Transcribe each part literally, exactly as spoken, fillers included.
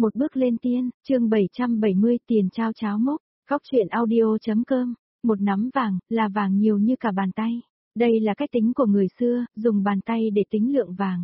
Một bước lên tiên, chương bảy trăm bảy mươi tiền trao cháo mốc, góc truyện audio.com, một nắm vàng, là vàng nhiều như cả bàn tay. Đây là cách tính của người xưa, dùng bàn tay để tính lượng vàng.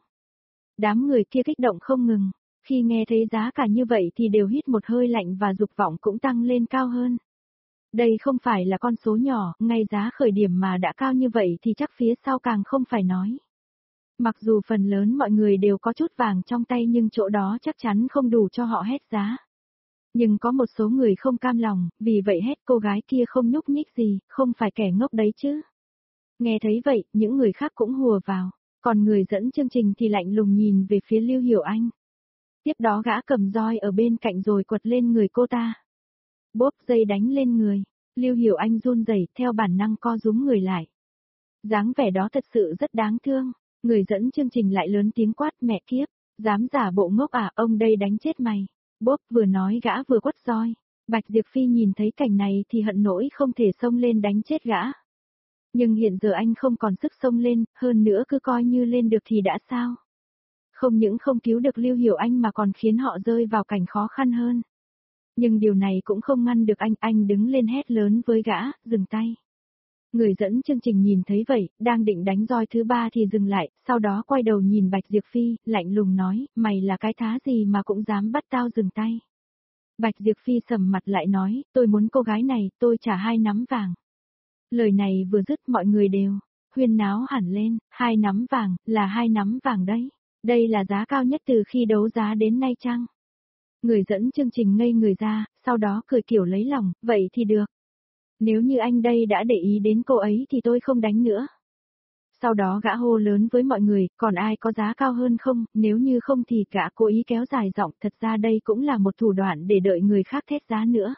Đám người kia kích động không ngừng, khi nghe thấy giá cả như vậy thì đều hít một hơi lạnh và dục vọng cũng tăng lên cao hơn. Đây không phải là con số nhỏ, ngay giá khởi điểm mà đã cao như vậy thì chắc phía sau càng không phải nói. Mặc dù phần lớn mọi người đều có chút vàng trong tay nhưng chỗ đó chắc chắn không đủ cho họ hét giá. Nhưng có một số người không cam lòng, vì vậy hét cô gái kia không nhúc nhích gì, không phải kẻ ngốc đấy chứ. Nghe thấy vậy, những người khác cũng hùa vào, còn người dẫn chương trình thì lạnh lùng nhìn về phía Lưu Hiểu Anh. Tiếp đó gã cầm roi ở bên cạnh rồi quật lên người cô ta. Bốp dây đánh lên người, Lưu Hiểu Anh run rẩy theo bản năng co rúm người lại. Dáng vẻ đó thật sự rất đáng thương. Người dẫn chương trình lại lớn tiếng quát mẹ kiếp, dám giả bộ ngốc à, ông đây đánh chết mày. Bốp vừa nói gã vừa quất roi. Bạch Diệp Phi nhìn thấy cảnh này thì hận nỗi không thể xông lên đánh chết gã. Nhưng hiện giờ anh không còn sức xông lên, hơn nữa cứ coi như lên được thì đã sao. Không những không cứu được Lưu Hiểu Anh mà còn khiến họ rơi vào cảnh khó khăn hơn. Nhưng điều này cũng không ngăn được anh, anh đứng lên hét lớn với gã, dừng tay. Người dẫn chương trình nhìn thấy vậy, đang định đánh roi thứ ba thì dừng lại, sau đó quay đầu nhìn Bạch Diệp Phi, lạnh lùng nói, mày là cái thá gì mà cũng dám bắt tao dừng tay. Bạch Diệp Phi sầm mặt lại nói, tôi muốn cô gái này, tôi trả hai nắm vàng. Lời này vừa dứt mọi người đều, huyên náo hẳn lên, hai nắm vàng, là hai nắm vàng đấy. Đây là giá cao nhất từ khi đấu giá đến nay chăng? Người dẫn chương trình ngây người ra, sau đó cười kiểu lấy lòng, vậy thì được. Nếu như anh đây đã để ý đến cô ấy thì tôi không đánh nữa. Sau đó gã hô lớn với mọi người, còn ai có giá cao hơn không, nếu như không thì gã cố ý kéo dài giọng, thật ra đây cũng là một thủ đoạn để đợi người khác thét giá nữa.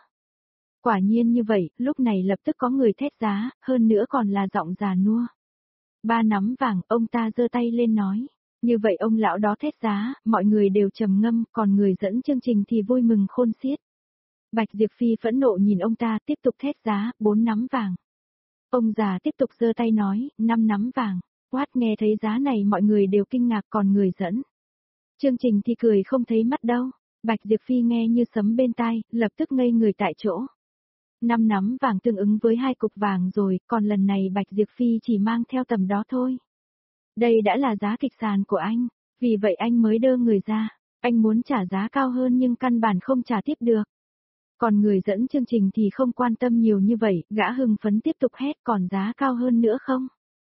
Quả nhiên như vậy, lúc này lập tức có người thét giá, hơn nữa còn là giọng già nua. Ba nắm vàng, ông ta giơ tay lên nói. Như vậy ông lão đó thét giá, mọi người đều trầm ngâm, còn người dẫn chương trình thì vui mừng khôn xiết. Bạch Diệp Phi phẫn nộ nhìn ông ta tiếp tục thét giá, bốn nắm vàng. Ông già tiếp tục giơ tay nói, năm nắm vàng. Quát nghe thấy giá này mọi người đều kinh ngạc còn người dẫn. Chương trình thì cười không thấy mắt đâu. Bạch Diệp Phi nghe như sấm bên tai, lập tức ngây người tại chỗ. Năm nắm vàng tương ứng với hai cục vàng rồi, còn lần này Bạch Diệp Phi chỉ mang theo tầm đó thôi. Đây đã là giá kịch sàn của anh, vì vậy anh mới đơ người ra. Anh muốn trả giá cao hơn nhưng căn bản không trả tiếp được. Còn người dẫn chương trình thì không quan tâm nhiều như vậy, gã hưng phấn tiếp tục hét còn giá cao hơn nữa không?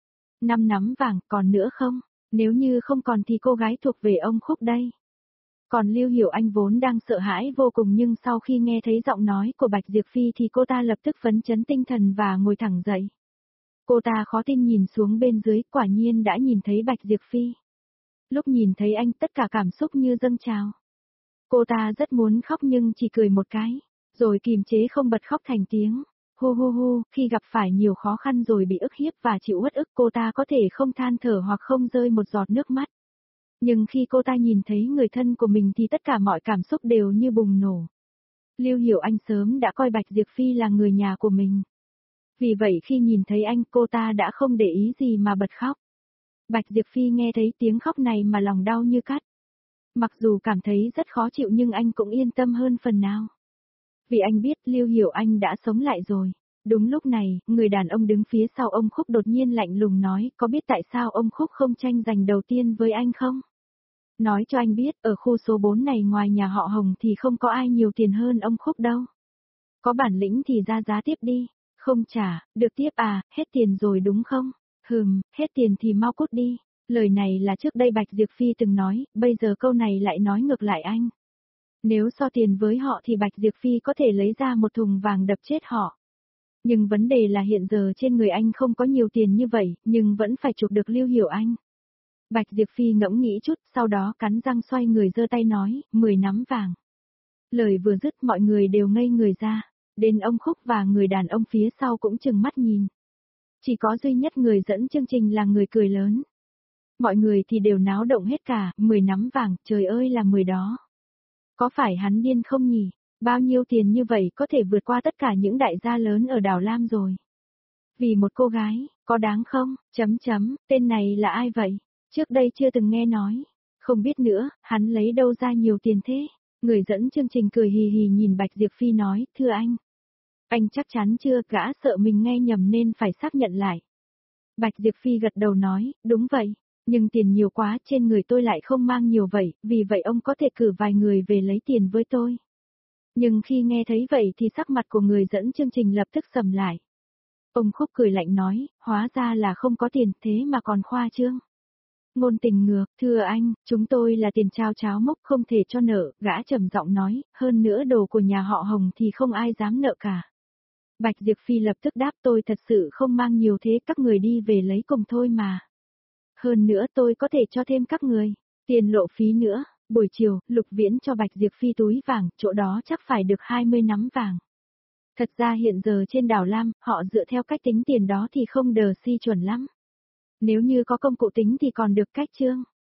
Năm nắm vàng, còn nữa không? Nếu như không còn thì cô gái thuộc về ông Khúc đây. Còn Lưu Hiểu Anh vốn đang sợ hãi vô cùng nhưng sau khi nghe thấy giọng nói của Bạch Diệp Phi thì cô ta lập tức phấn chấn tinh thần và ngồi thẳng dậy. Cô ta khó tin nhìn xuống bên dưới, quả nhiên đã nhìn thấy Bạch Diệp Phi. Lúc nhìn thấy anh tất cả cảm xúc như dâng trào. Cô ta rất muốn khóc nhưng chỉ cười một cái. Rồi kìm chế không bật khóc thành tiếng. Hu hu hu, khi gặp phải nhiều khó khăn rồi bị ức hiếp và chịu uất ức cô ta có thể không than thở hoặc không rơi một giọt nước mắt. Nhưng khi cô ta nhìn thấy người thân của mình thì tất cả mọi cảm xúc đều như bùng nổ. Lưu Hiểu Anh sớm đã coi Bạch Diệp Phi là người nhà của mình. Vì vậy khi nhìn thấy anh cô ta đã không để ý gì mà bật khóc. Bạch Diệp Phi nghe thấy tiếng khóc này mà lòng đau như cắt. Mặc dù cảm thấy rất khó chịu nhưng anh cũng yên tâm hơn phần nào. Vì anh biết Lưu Hiểu Anh đã sống lại rồi. Đúng lúc này, người đàn ông đứng phía sau ông Khúc đột nhiên lạnh lùng nói, có biết tại sao ông Khúc không tranh giành đầu tiên với anh không? Nói cho anh biết, ở khu số bốn này ngoài nhà họ Hồng thì không có ai nhiều tiền hơn ông Khúc đâu. Có bản lĩnh thì ra giá tiếp đi. Không trả, được tiếp à, hết tiền rồi đúng không? Hừm, hết tiền thì mau cút đi. Lời này là trước đây Bạch Diệp Phi từng nói, bây giờ câu này lại nói ngược lại anh. Nếu so tiền với họ thì Bạch Diệp Phi có thể lấy ra một thùng vàng đập chết họ. Nhưng vấn đề là hiện giờ trên người anh không có nhiều tiền như vậy, nhưng vẫn phải chụp được Lưu Hiểu Anh. Bạch Diệp Phi ngẫm nghĩ chút, sau đó cắn răng xoay người giơ tay nói, mười nắm vàng. Lời vừa dứt mọi người đều ngây người ra, đến ông Khúc và người đàn ông phía sau cũng trừng mắt nhìn. Chỉ có duy nhất người dẫn chương trình là người cười lớn. Mọi người thì đều náo động hết cả, mười nắm vàng, trời ơi là mười đó. Có phải hắn điên không nhỉ? Bao nhiêu tiền như vậy có thể vượt qua tất cả những đại gia lớn ở đảo Lam rồi. Vì một cô gái, có đáng không? Chấm chấm, tên này là ai vậy? Trước đây chưa từng nghe nói. Không biết nữa, hắn lấy đâu ra nhiều tiền thế? Người dẫn chương trình cười hì hì nhìn Bạch Diệp Phi nói, thưa anh. Anh chắc chắn chưa, gã sợ mình nghe nhầm nên phải xác nhận lại. Bạch Diệp Phi gật đầu nói, đúng vậy, nhưng tiền nhiều quá, trên người tôi lại không mang nhiều vậy, vì vậy ông có thể cử vài người về lấy tiền với tôi. Nhưng khi nghe thấy vậy thì sắc mặt của người dẫn chương trình lập tức sầm lại. Ông Khúc cười lạnh nói, hóa ra là không có tiền thế mà còn khoa trương. Ngôn Tình ngược, thưa anh, chúng tôi là tiền trao cháo mốc không thể cho nợ, gã trầm giọng nói, hơn nữa đồ của nhà họ Hồng thì không ai dám nợ cả. Bạch Diệp Phi lập tức đáp tôi thật sự không mang nhiều thế các người đi về lấy cùng thôi mà. Hơn nữa tôi có thể cho thêm các người, tiền lộ phí nữa, buổi chiều, Lục Viễn cho Bạch Diệp Phi túi vàng, chỗ đó chắc phải được hai mươi nắm vàng. Thật ra hiện giờ trên đảo Lam, họ dựa theo cách tính tiền đó thì không đờ si chuẩn lắm. Nếu như có công cụ tính thì còn được cách chương.